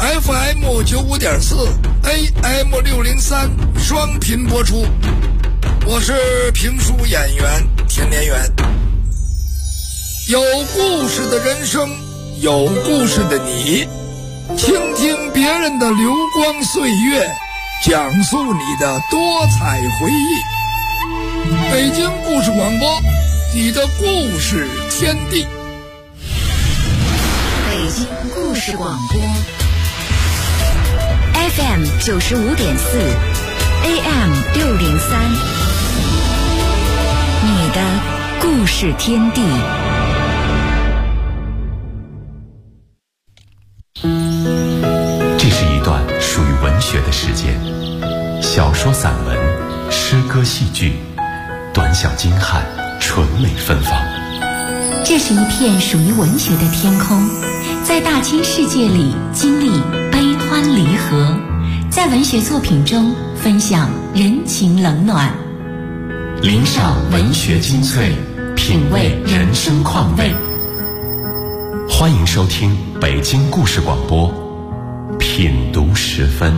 FM 95.4 AM 603双频播出。我是评书演员田连元。有故事的人生，有故事的你，倾听别人的流光岁月，讲述你的多彩回忆。北京故事广播，你的故事天地。 北京故事广播 FM 95.4 AM 603，你的故事天地。 这是一段属于文学的时间，小说、散文、诗歌、戏剧，短小精悍，纯美芬芳。 这是一片属于文学的天空，在大千世界里经历悲欢离合，在文学作品中分享人情冷暖， 聆赏文学精粹，品味人生况味。欢迎收听北京故事广播品读时分。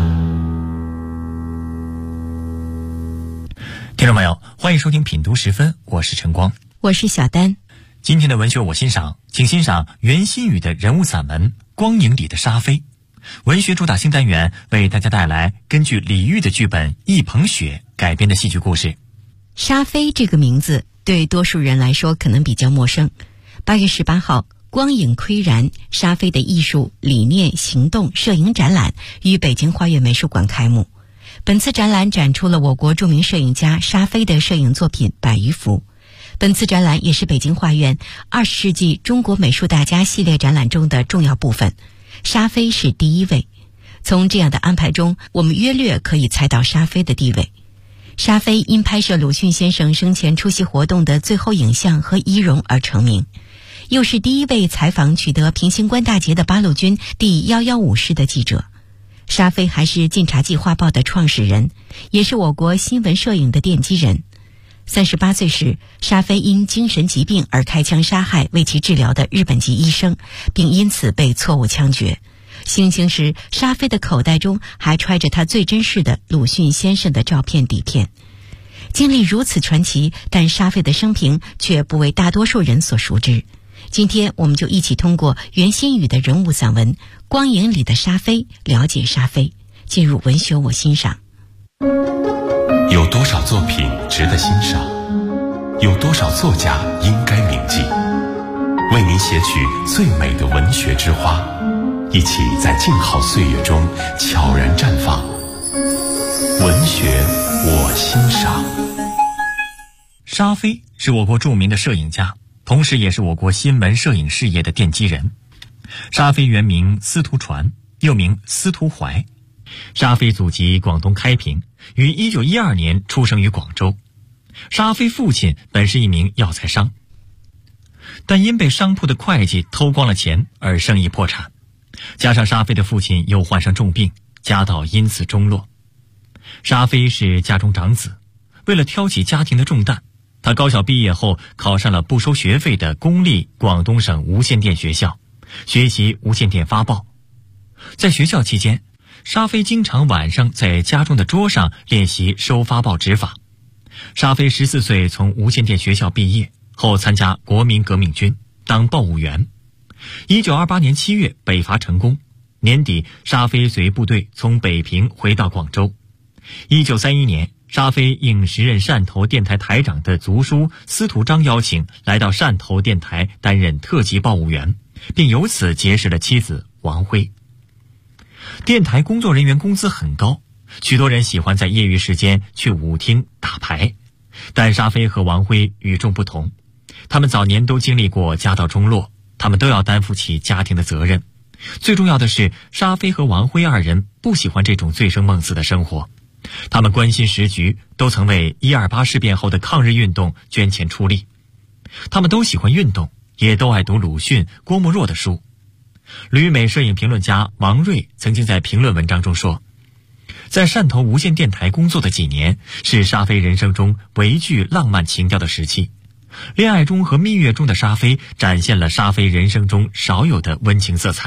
听众朋友，欢迎收听品读时分，我是晨光， 我是小丹。 今天的文学我欣赏，请欣赏袁心瑀的人物散文《光影里的沙飞》。文学主打新单元为大家带来根据李煜的剧本《一捧雪》改编的戏剧故事。 沙飞这个名字对多数人来说可能比较陌生。8月18号，光影岿然，沙飞的艺术理念行动摄影展览于北京花园美术馆开幕。本次展览展出了我国著名摄影家沙飞的摄影作品100余幅。本次展览也是北京画院20世纪中国美术大家系列展览中的重要部分，沙飞是第一位。从这样的安排中，我们约略可以猜到沙飞的地位。沙飞因拍摄鲁迅先生生前出席活动的最后影像和遗容而成名，又是第一位采访取得平型关大捷的八路军第115师的记者。沙飞还是晋察冀画报的创始人，也是我国新闻摄影的奠基人。38岁时，沙飞因精神疾病而开枪杀害为其治疗的日本籍医生，并因此被错误枪决。行刑时，沙飞的口袋中还揣着他最珍视的鲁迅先生的照片底片。经历如此传奇，但沙飞的生平却不为大多数人所熟知。今天我们就一起通过袁心瑀的人物散文《光影里的沙飞》了解沙飞，进入文学我欣赏。 有多少作品值得欣赏？有多少作家应该铭记？为您写取最美的文学之花，一起在静好岁月中悄然绽放。文学我欣赏。 沙飞是我国著名的摄影家，同时也是我国新闻摄影事业的奠基人。沙飞原名司徒传，又名司徒怀。沙飞祖籍广东开平，于1912年出生于广州。沙飞父亲本是一名药材商，但因被商铺的会计偷光了钱而生意破产，加上沙飞的父亲又患上重病，家道因此中落。沙飞是家中长子，为了挑起家庭的重担，他高校毕业后考上了不收学费的公立广东省无线电学校，学习无线电发报。在学校期间，沙飞经常晚上在家中的桌上练习收发报执法。沙飞14岁从无线电学校毕业后，参加国民革命军当报务员。1928年7月北伐成功，年底沙飞随部队从北平回到广州。1931年，沙飞应时任汕头电台台长的族叔司徒章邀请，来到汕头电台担任特级报务员，并由此结识了妻子王辉。电台工作人员工资很高，许多人喜欢在业余时间去舞厅打牌，但沙飞和王辉与众不同。他们早年都经历过家道中落，他们都要担负起家庭的责任。最重要的是，沙飞和王辉二人不喜欢这种醉生梦死的生活。他们关心时局，都曾为128事变后的抗日运动捐钱出力。他们都喜欢运动，也都爱读鲁迅、郭沫若的书。旅美摄影评论家王瑞曾经在评论文章中说，在汕头无线电台工作的几年，是沙飞人生中唯具浪漫情调的时期。恋爱中和蜜月中的沙飞展现了沙飞人生中少有的温情色彩。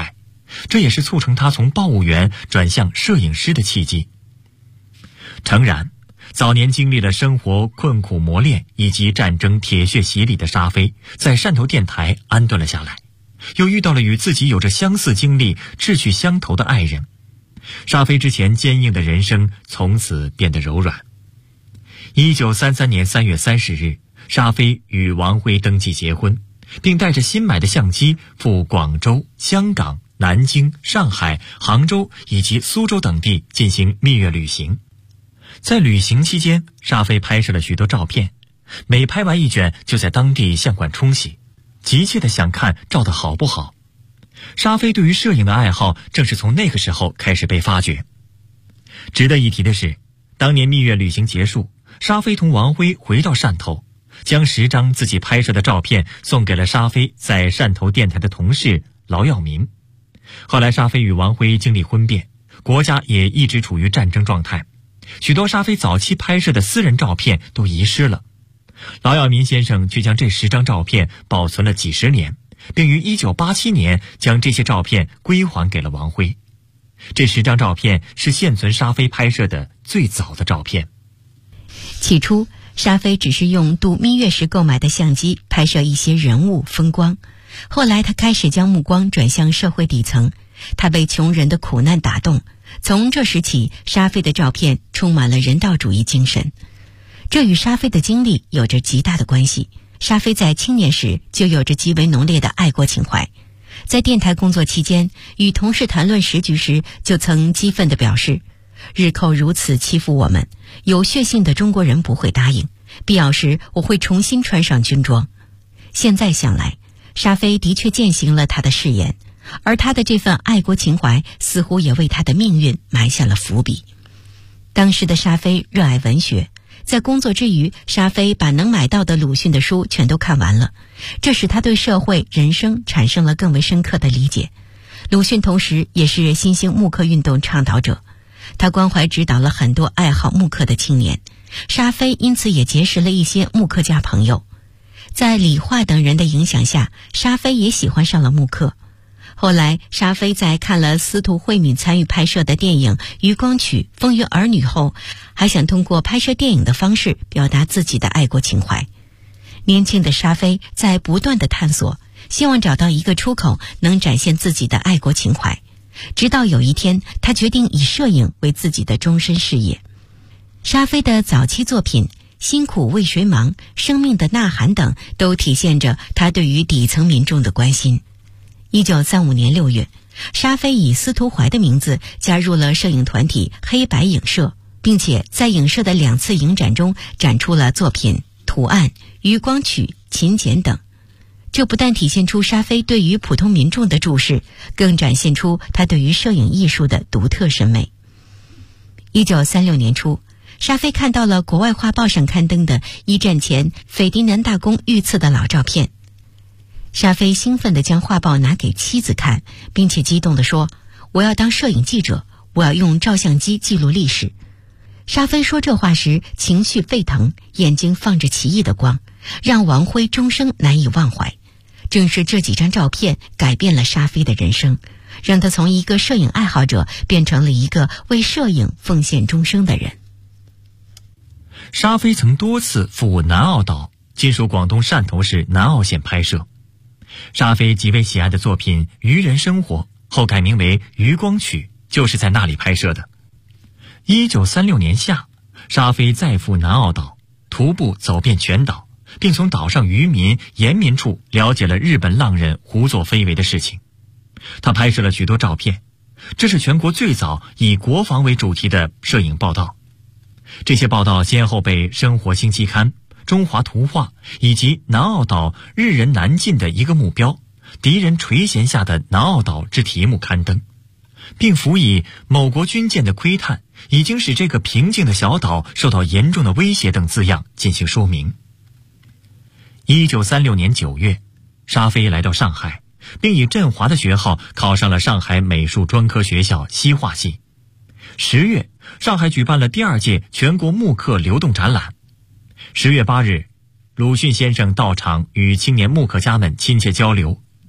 这也是促成他从报务员转向摄影师的契机。诚然，早年经历了生活困苦磨练以及战争铁血洗礼的沙飞，在汕头电台安顿了下来，又遇到了与自己有着相似经历、志趣相投的爱人。沙飞之前坚硬的人生从此变得柔软。1933年3月30日，沙飞与王辉登记结婚，并带着新买的相机赴广州、香港、南京、上海、杭州以及苏州等地进行蜜月旅行。在旅行期间，沙飞拍摄了许多照片，每拍完一卷就在当地相馆冲洗，急切地想看照得好不好。沙飞对于摄影的爱好正是从那个时候开始被发掘。值得一提的是，当年蜜月旅行结束，沙飞同王辉回到汕头，将10张自己拍摄的照片送给了沙飞在汕头电台的同事劳耀民。后来沙飞与王辉经历婚变，国家也一直处于战争状态，许多沙飞早期拍摄的私人照片都遗失了。劳耀民先生却将这10张照片保存了几十年，并于1987年将这些照片归还给了王辉。这10张照片是现存沙飞拍摄的最早的照片。 起初，沙飞只是用度蜜月时购买的相机拍摄一些人物风光，后来他开始将目光转向社会底层，他被穷人的苦难打动，从这时起，沙飞的照片充满了人道主义精神。这与沙飞的经历有着极大的关系。沙飞在青年时就有着极为浓烈的爱国情怀，在电台工作期间，与同事谈论时局时，就曾激愤地表示，日寇如此欺负我们，有血性的中国人不会答应，必要时我会重新穿上军装。现在想来，沙飞的确践行了他的誓言，而他的这份爱国情怀似乎也为他的命运埋下了伏笔。当时的沙飞热爱文学，在工作之余，沙飞把能买到的鲁迅的书全都看完了，这使他对社会人生产生了更为深刻的理解。鲁迅同时也是新兴木刻运动倡导者，他关怀指导了很多爱好木刻的青年，沙飞因此也结识了一些木刻家朋友。在李化等人的影响下，沙飞也喜欢上了木刻。后来，沙飞在看了司徒慧敏参与拍摄的电影《余光曲·风云儿女》后，还想通过拍摄电影的方式表达自己的爱国情怀。年轻的沙飞在不断的探索，希望找到一个出口，能展现自己的爱国情怀。直到有一天，他决定以摄影为自己的终身事业。沙飞的早期作品《辛苦为谁忙》《生命的呐喊》等，都体现着他对于底层民众的关心。1935年6月，沙飞以司徒怀的名字加入了摄影团体黑白影社，并且在影社的2次影展中展出了作品《图案》《余光曲》《勤俭》等。这不但体现出沙飞对于普通民众的注视，更展现出他对于摄影艺术的独特审美。1936年初，沙飞看到了国外画报上刊登的一战前斐迪南大公遇刺的老照片。沙飞兴奋地将画报拿给妻子看，并且激动地说，我要当摄影记者，我要用照相机记录历史。沙飞说这话时情绪沸腾，眼睛放着奇异的光，让王辉终生难以忘怀。正是这几张照片改变了沙飞的人生，让他从一个摄影爱好者变成了一个为摄影奉献终生的人。 沙飞曾多次赴南澳岛，今属广东汕头市南澳县拍摄。沙飞极为喜爱的作品《渔人生活》后改名为《余光曲》，就是在那里拍摄的。1936年夏，沙飞再赴南澳岛，徒步走遍全岛，并从岛上渔民、沿民处了解了日本浪人胡作非为的事情。他拍摄了许多照片，这是全国最早以国防为主题的摄影报道。这些报道先后被《生活新期刊》、中华图画以及南澳岛日人南进的一个目标，敌人垂涎下的南澳岛之题目刊登，并辅以某国军舰的窥探已经使这个平静的小岛受到严重的威胁等字样进行说明。1936年9月，沙飞来到上海，并以振华的学号考上了上海美术专科学校西画系。10月，上海举办了第2届全国木刻流动展览。10月8日，鲁迅先生到场与青年木刻家们亲切交流，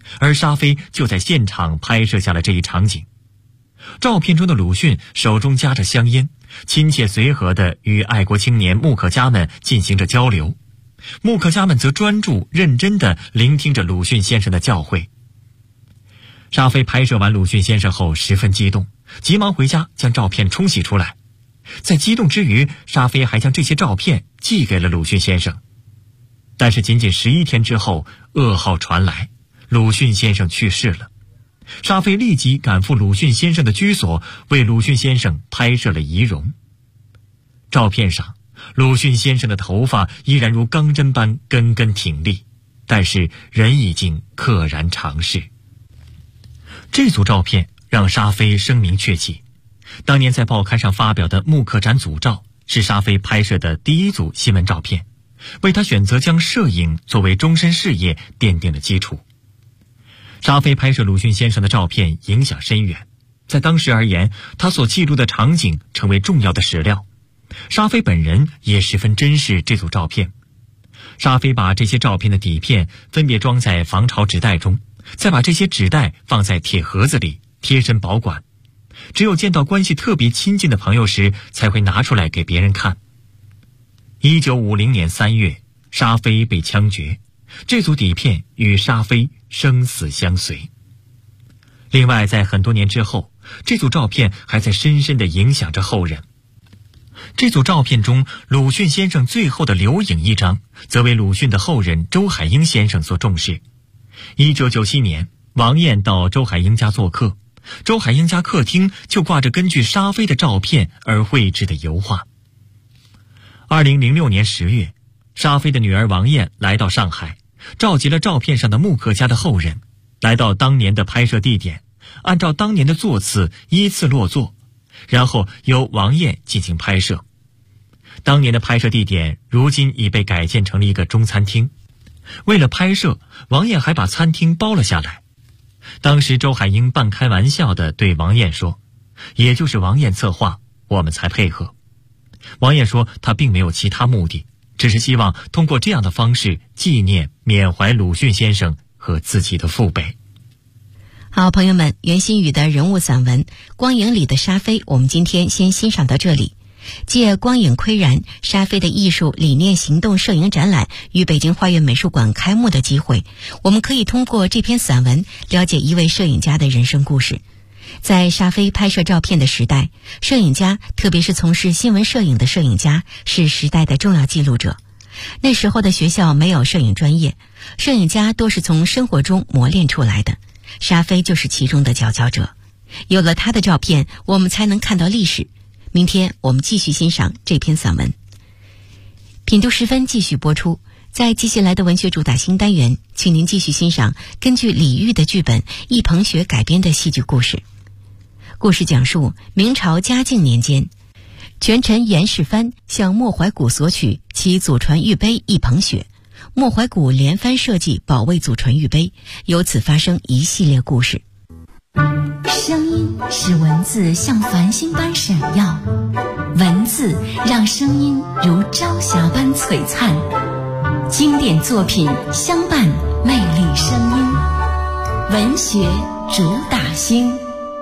而沙飞就在现场拍摄下了这一场景。照片中的鲁迅手中夹着香烟，亲切随和地与爱国青年木刻家们进行着交流，木刻家们则专注认真地聆听着鲁迅先生的教诲。沙飞拍摄完鲁迅先生后十分激动，急忙回家将照片冲洗出来。在激动之余，沙飞还将这些照片寄给了鲁迅先生。但是仅仅11天之后，噩耗传来，鲁迅先生去世了。沙飞立即赶赴鲁迅先生的居所，为鲁迅先生拍摄了遗容。照片上，鲁迅先生的头发依然如钢针般根根挺立，但是人已经溘然长逝。这组照片让沙飞声名鹊起。当年在报刊上发表的木刻展组照是沙飞拍摄的第一组新闻照片，为他选择将摄影作为终身事业奠定了基础。沙飞拍摄鲁迅先生的照片影响深远，在当时而言，他所记录的场景成为重要的史料。沙飞本人也十分珍视这组照片。沙飞把这些照片的底片分别装在防潮纸袋中，再把这些纸袋放在铁盒子里贴身保管，只有见到关系特别亲近的朋友时才会拿出来给别人看。1950年3月，沙飞被枪决，这组底片与沙飞生死相随。另外，在很多年之后，这组照片还在深深地影响着后人。这组照片中，鲁迅先生最后的留影一张，则为鲁迅的后人周海婴先生所重视。1997年，王燕到周海婴家做客，周海婴家客厅就挂着根据沙飞的照片而绘制的油画。2006年10月，沙飞的女儿王燕来到上海，召集了照片上的木刻家的后人，来到当年的拍摄地点，按照当年的座次依次落座，然后由王燕进行拍摄。当年的拍摄地点如今已被改建成了一个中餐厅，为了拍摄，王燕还把餐厅包了下来。当时周海婴半开玩笑地对王燕说，也就是王燕策划，我们才配合。王燕说她并没有其他目的，只是希望通过这样的方式纪念缅怀鲁迅先生和自己的父辈。 好，朋友们，袁心宇的人物散文《光影里的沙飞》我们今天先欣赏到这里。借光影窥然沙飞的艺术理念行动摄影展览于北京花园美术馆开幕的机会，我们可以通过这篇散文了解一位摄影家的人生故事。在沙飞拍摄照片的时代，摄影家，特别是从事新闻摄影的摄影家，是时代的重要记录者。那时候的学校没有摄影专业，摄影家多是从生活中磨练出来的，沙飞就是其中的佼佼者。有了他的照片，我们才能看到历史。明天我们继续欣赏这篇散文。品读时分继续播出，在接下来的文学主打新单元，请您继续欣赏根据李煜的剧本易鹏学改编的戏剧故事。故事讲述明朝嘉靖年间，权臣严世蕃向莫怀古索取其祖传玉碑易鹏雪，莫怀古连番设计保卫祖传玉碑，由此发生一系列故事。 声音使文字像繁星般闪耀，文字让声音如朝霞般璀璨。经典作品相伴，魅力声音，文学主打星。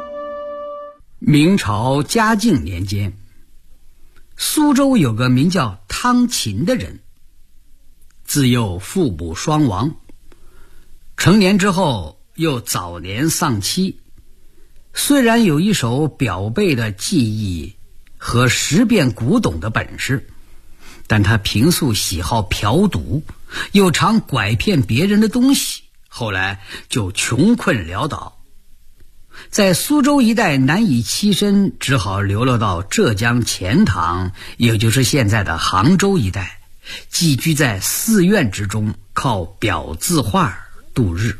明朝嘉靖年间，苏州有个名叫汤勤的人，自幼父母双亡，成年之后又早年丧妻。虽然有一手表背的技艺和识辨古董的本事，但他平素喜好嫖赌，又常拐骗别人的东西，后来就穷困潦倒，在苏州一带难以栖身，只好流落到浙江钱塘，也就是现在的杭州一带，寄居在寺院之中，靠裱字画度日。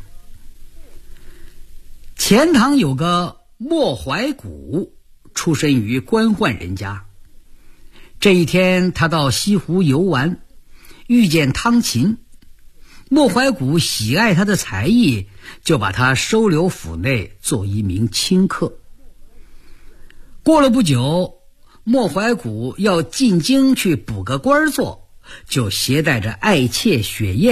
钱塘有个莫怀古，出身于官宦人家。这一天他到西湖游玩，遇见汤勤。莫怀古喜爱他的才艺，就把他收留府内做一名清客。过了不久，莫怀古要进京去补个官做，就携带着爱妾雪雁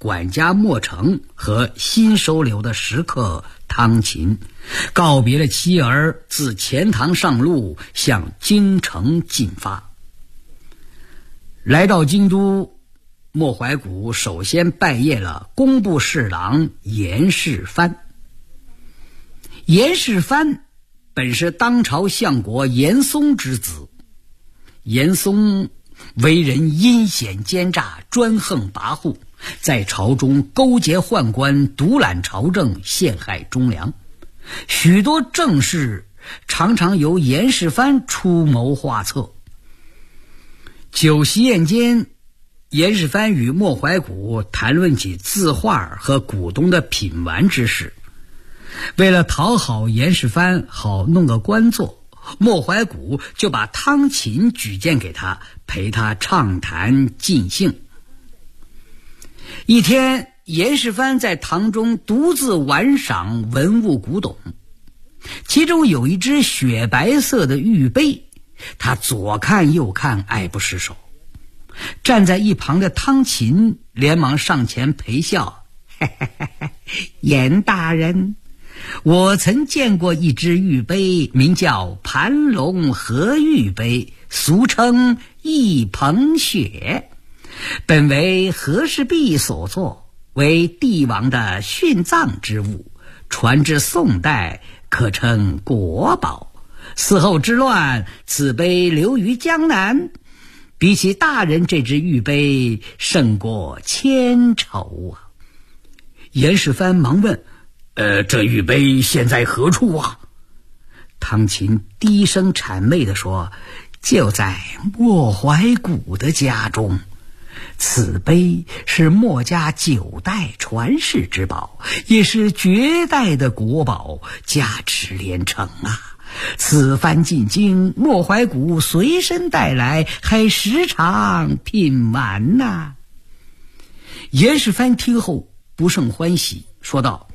管家莫成和新收留的食客汤勤，告别了妻儿，自钱塘上路，向京城进发。来到京都，莫怀古首先拜谒了工部侍郎严世蕃。严世蕃本是当朝相国严嵩之子，严嵩为人阴险奸诈，专横跋扈，在朝中勾结宦官，独揽朝政，陷害忠良。许多政事常常由严世蕃出谋划策。酒席宴间，严世蕃与莫怀古谈论起字画和古董的品玩之事。为了讨好严世蕃，好弄个官做，莫怀古就把汤勤举荐给他，陪他畅谈尽兴。一天，严世蕃在堂中独自玩赏文物古董，其中有一只雪白色的玉杯，他左看右看，爱不释手。站在一旁的汤勤连忙上前陪笑：严大人，我曾见过一只玉杯，名叫盘龙和玉杯，俗称一捧雪，本为和氏璧所作，为帝王的殉葬之物，传至宋代，可称国宝。嗣后之乱，此杯流于江南，比起大人这只玉杯，胜过千筹啊！严世蕃忙问：这玉杯现在何处啊？汤勤低声谄媚地说：就在莫怀古的家中。此杯是莫家9代传世之宝，也是绝代的国宝，价值连城啊！此番进京，莫怀古随身带来，还时常品玩呐。严世蕃听后不胜欢喜，说道：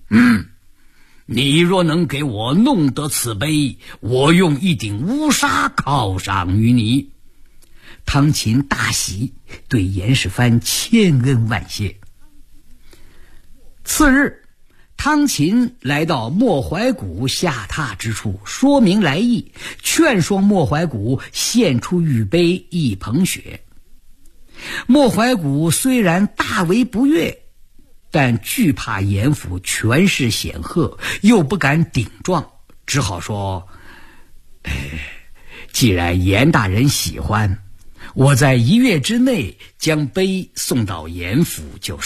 你若能给我弄得此杯，我用一顶乌纱犒赏于你。汤勤大喜，对严世蕃千恩万谢。次日，汤勤来到莫怀古下榻之处，说明来意，劝说莫怀古献出玉杯一捧雪。莫怀古虽然大为不悦，但惧怕严府权势显赫，又不敢顶撞，只好说：既然严大人喜欢，我在1月之内将杯送到严府就是。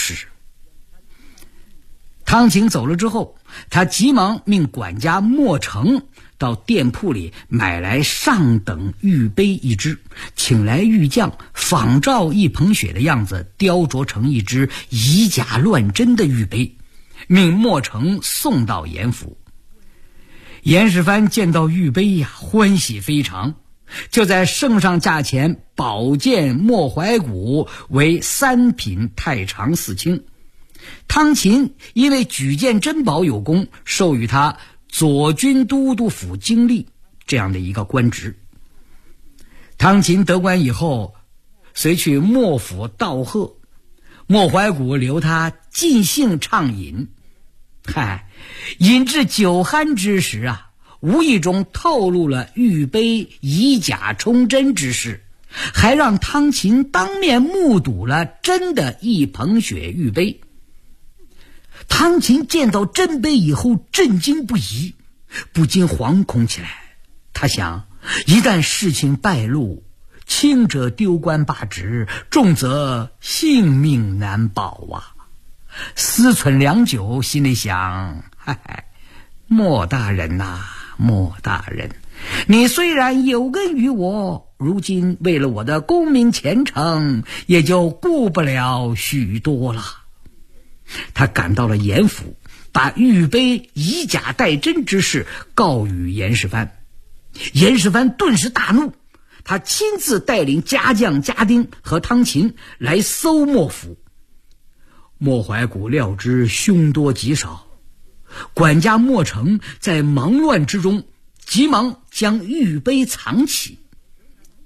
汤勤走了之后，他急忙命管家莫成到店铺里买来上等玉杯一只，请来玉匠仿照一捧雪的样子雕琢成一只以假乱真的玉杯，命莫成送到严府。严世蕃见到玉杯呀，欢喜非常，就在圣上价钱保荐莫怀古为3品太常寺卿。汤勤因为举荐珍宝有功，授予他左军都督府经历这样的一个官职。汤勤得官以后，随去莫府道贺，莫怀古留他尽兴畅饮。饮至酒酣之时啊，无意中透露了玉杯以假充真之事，还让汤勤当面目睹了真的一捧雪玉杯。汤勤见到真杯以后震惊不已，不禁惶恐起来。他想，一旦事情败露，轻者丢官罢职，重则性命难保啊！思忖良久，心里想：莫大人呐，莫大人，你虽然有恩于我，如今为了我的功名前程，也就顾不了许多了。他赶到了严府，把玉杯以假代真之事告与严世蕃。严世蕃顿时大怒，他亲自带领家将家丁和汤勤来搜莫府。莫怀古料知凶多吉少，管家莫成在忙乱之中急忙将玉杯藏起。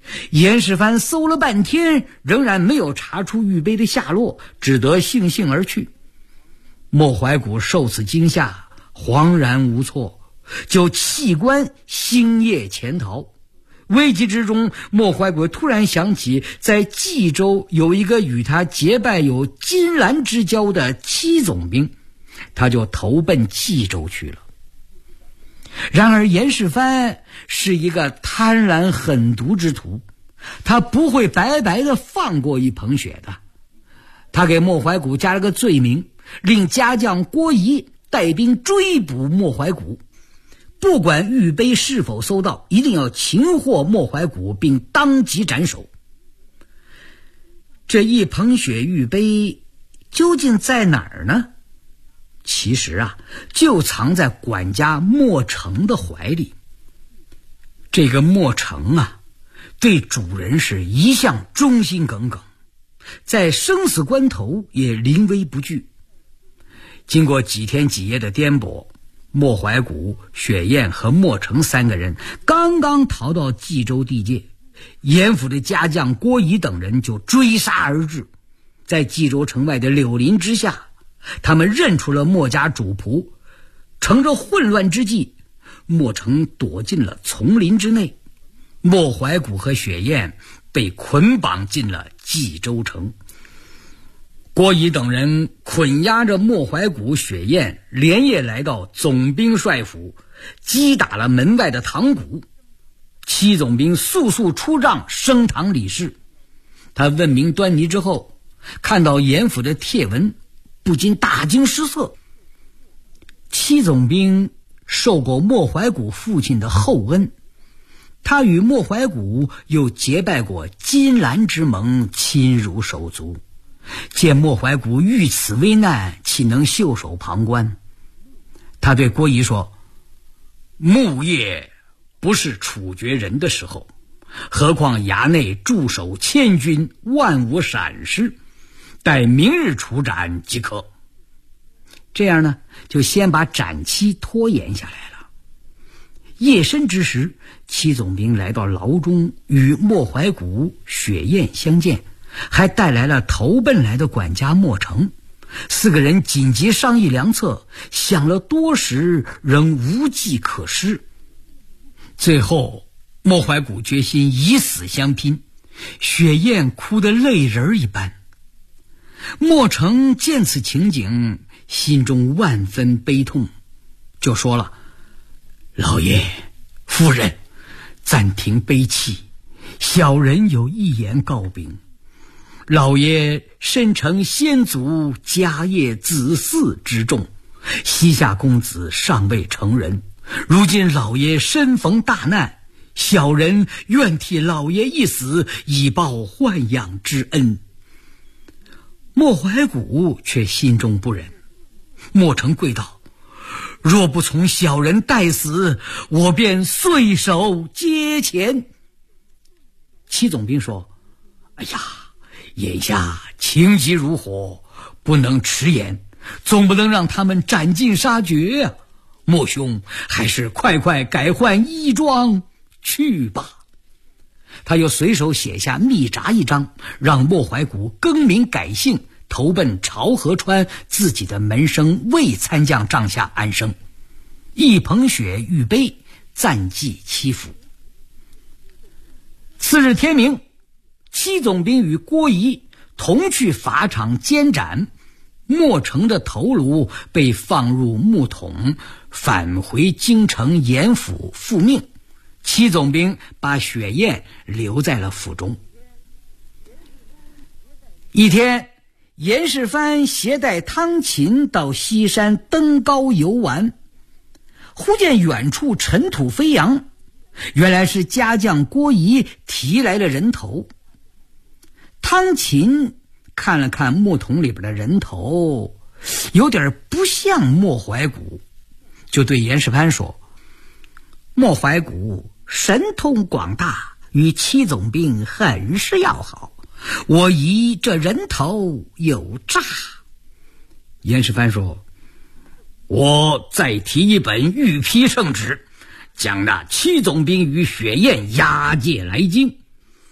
严世蕃搜了半天，仍然没有查出玉杯的下落，只得悻悻而去。莫怀古受此惊吓，惶然无措，就弃官星夜潜逃。危急之中，莫怀古突然想起在冀州有一个与他结拜有金兰之交的戚总兵，他就投奔冀州去了。然而严世蕃是一个贪婪狠毒之徒，他不会白白的放过一捧雪的。他给莫怀古加了个罪名，令家将郭仪带兵追捕莫怀古，不管玉杯是否搜到，一定要擒获莫怀古并当即斩首。这一捧雪玉杯究竟在哪儿呢？其实就藏在管家莫成的怀里。这个莫成对主人是一向忠心耿耿，在生死关头也临危不惧。经过几天几夜的颠簸，莫怀古、雪雁和莫成3个人刚刚逃到冀州地界，严府的家将郭仪等人就追杀而至。在冀州城外的柳林之下，他们认出了莫家主仆，乘着混乱之际，莫成躲进了丛林之内，莫怀古和雪雁被捆绑进了冀州城。郭仪等人捆押着莫怀古、雪雁，连夜来到总兵帅府，击打了门外的堂鼓。戚总兵速速出帐升堂理事。他问明端倪之后，看到严府的帖文，不禁大惊失色。戚总兵受过莫怀古父亲的厚恩，他与莫怀古又结拜过金兰之盟，亲如手足。见莫怀古遇此危难，岂能袖手旁观？他对郭仪说：木夜不是处决人的时候，何况衙内驻守千军，万无闪失，待明日处斩即可。这样呢，就先把斩期拖延下来了。夜深之时，戚总兵来到牢中，与莫怀古、雪雁相见，还带来了投奔来的管家莫成。4个人紧急商议良策，想了多时，仍无计可施。最后莫怀古决心以死相拼，雪雁哭得泪人一般。莫成见此情景，心中万分悲痛，就说了：老爷夫人，暂停悲泣，小人有一言告禀。老爷身承先祖家业子嗣之重，膝下公子尚未成人，如今老爷身逢大难，小人愿替老爷一死，以报豢养之恩。莫怀古却心中不忍，莫成跪道：若不从小人代死，我便碎手接钱。戚总兵说：哎呀，眼下情急如火，不能迟延，总不能让他们斩尽杀绝啊！莫兄还是快快改换衣装去吧。他又随手写下密札一张，让莫怀古更名改姓，投奔朝河川自己的门生魏参将帐下安生。一捧雪玉杯，暂寄戚府。次日天明，戚总兵与郭仪同去法场监斩，莫成的头颅被放入木桶，返回京城严府复命。戚总兵把雪雁留在了府中。一天，严世蕃携带汤勤到西山登高游玩，忽见远处尘土飞扬，原来是家将郭仪提来了人头。汤勤看了看木桶里边的人头，有点不像莫怀古，就对严世蕃说：莫怀古神通广大，与戚总兵很是要好，我疑这人头有诈。严世蕃说：我再提一本御批圣旨，将那戚总兵与雪雁押解来京，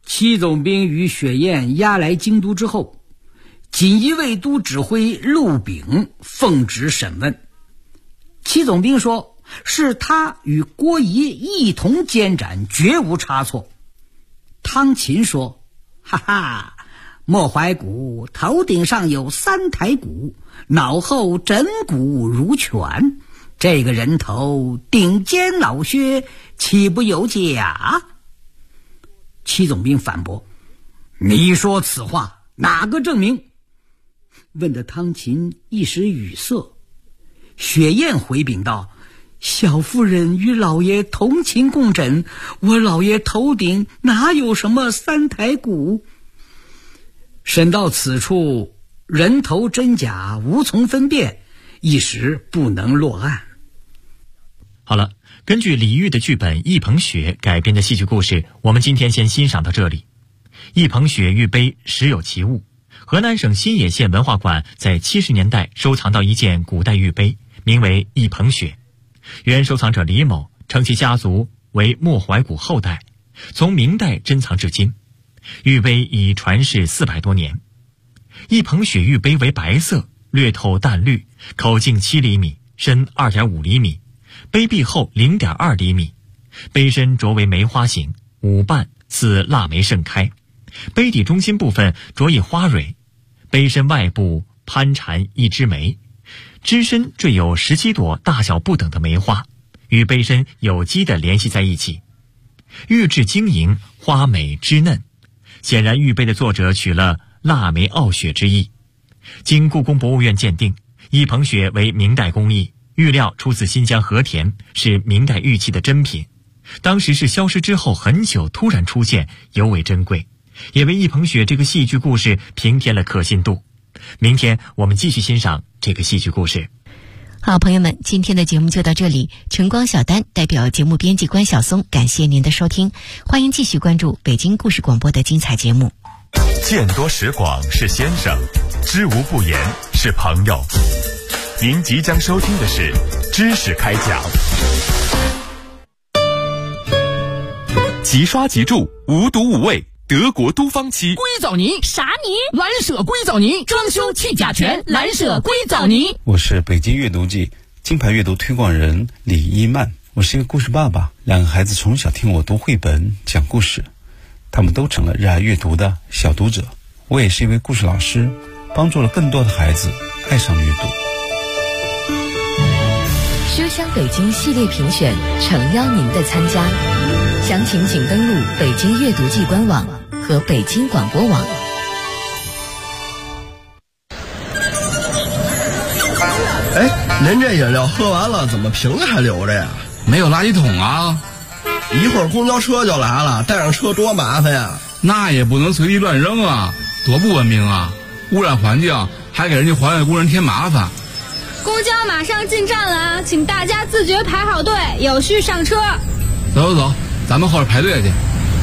戚总兵与雪雁押来京都之后，锦衣卫都指挥陆炳奉旨审问。戚总兵说是他与郭仪一同监斩，绝无差错。汤勤说，哈哈，莫怀古头顶上有3台骨，脑后枕骨如拳，这个人头顶尖老薛，岂不有假？戚总兵反驳，你说此话，哪个证明？问得汤勤一时语塞。雪雁回禀道，小夫人与老爷同寝共枕，我老爷头顶哪有什么3台骨？审到此处，人头真假无从分辨，一时不能落案。 好了，根据李煜的剧本《一捧雪》改编的戏剧故事，我们今天先欣赏到这里。一捧雪玉碑实有其物，河南省新野县文化馆在70年代收藏到一件古代玉碑，名为一捧雪。原收藏者李某称其家族为莫怀古后代，从明代珍藏至今，玉碑已传世400多年。一捧雪玉碑为白色，略透淡绿，口径7厘米，深2.5厘米，碑壁厚0.2厘米，碑身着为梅花形，5瓣似腊梅盛开，碑底中心部分着以花蕊，碑身外部攀缠一枝梅，枝身缀有17朵大小不等的梅花，与碑身有机地联系在一起，玉质晶莹，花美枝嫩，显然玉碑的作者取了腊梅傲雪之意。经故宫博物院鉴定，一捧雪为明代工艺，玉料出自新疆和田，是明代玉器的珍品，当时是消失之后很久突然出现，尤为珍贵，也为一捧雪这个戏剧故事平添了可信度。明天我们继续欣赏这个戏剧故事。 好，朋友们，今天的节目就到这里。晨光小丹代表节目编辑关晓松，感谢您的收听，欢迎继续关注北京故事广播的精彩节目。 见多识广是先生，知无不言是朋友。您即将收听的是知识开讲，即刷即住，无毒无味，德国都芳漆。 硅藻泥？ 啥泥？ 蓝舍硅藻泥，装修去甲醛，蓝舍硅藻泥。 我是北京阅读季金牌阅读推广人李一曼，我是一个故事爸爸，2个孩子从小听我读绘本讲故事，他们都成了热爱阅读的小读者。我也是一位故事老师，帮助了更多的孩子爱上阅读。 书香北京系列评选诚邀您的参加，详情请登录北京阅读季官网和北京广播网。 哎，您这饮料喝完了怎么瓶子还留着呀？ 没有垃圾桶啊。 一会儿公交车就来了，带上车多麻烦呀。 那也不能随地乱扔啊，多不文明啊，污染环境，还给人家环卫工人添麻烦。 公交马上进站了啊，请大家自觉排好队，有序上车。 走，咱们后边排队去。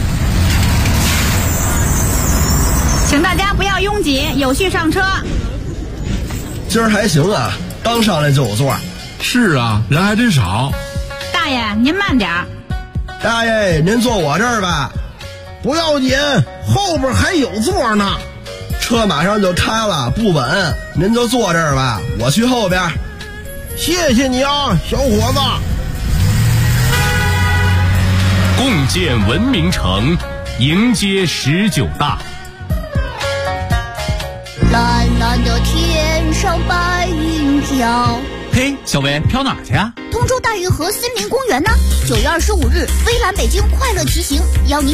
请大家不要拥挤，有序上车。 今儿还行啊，刚上来就有座。 是啊，人还真少。 大爷，您慢点儿。 大爷，您坐我这儿吧。不要紧，后边还有座呢。车马上就开了，不稳，您就坐这儿吧，我去后边。谢谢你啊，小伙子。 共建文明城，迎接19大。 蓝蓝的天上白云飘。 嘿，小薇，飘哪儿去啊？ 通州大运河森林公园呢？9月25日，微蓝北京快乐骑行，邀你